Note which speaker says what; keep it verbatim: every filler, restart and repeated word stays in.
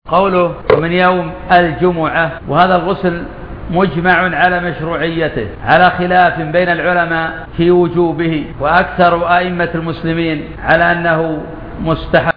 Speaker 1: قوله من يوم الجمعة، وهذا الغسل مجمع على مشروعيته على خلاف بين العلماء في وجوبه، وأكثر أئمة المسلمين على أنه مستحب.